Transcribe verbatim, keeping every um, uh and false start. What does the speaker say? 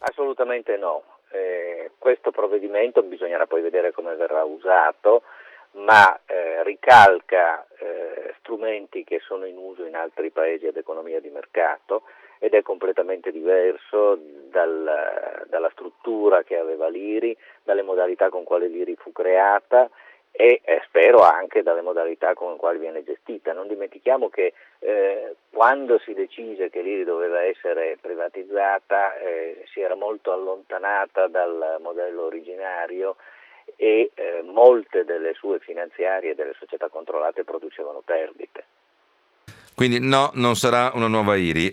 Assolutamente no. Eh, questo provvedimento bisognerà poi vedere come verrà usato, ma eh, ricalca eh, strumenti che sono in uso in altri paesi ad economia di mercato ed è completamente diverso dal, dalla struttura che aveva l'I R I, dalle modalità con quale l'I R I fu creata e eh, spero anche dalle modalità con le quali viene gestita. Non dimentichiamo che eh, quando si decise che l'I R I doveva essere privatizzata eh, si era molto allontanata dal modello originario e eh, molte delle sue finanziarie e delle società controllate producevano perdite. Quindi no, non sarà una nuova I R I.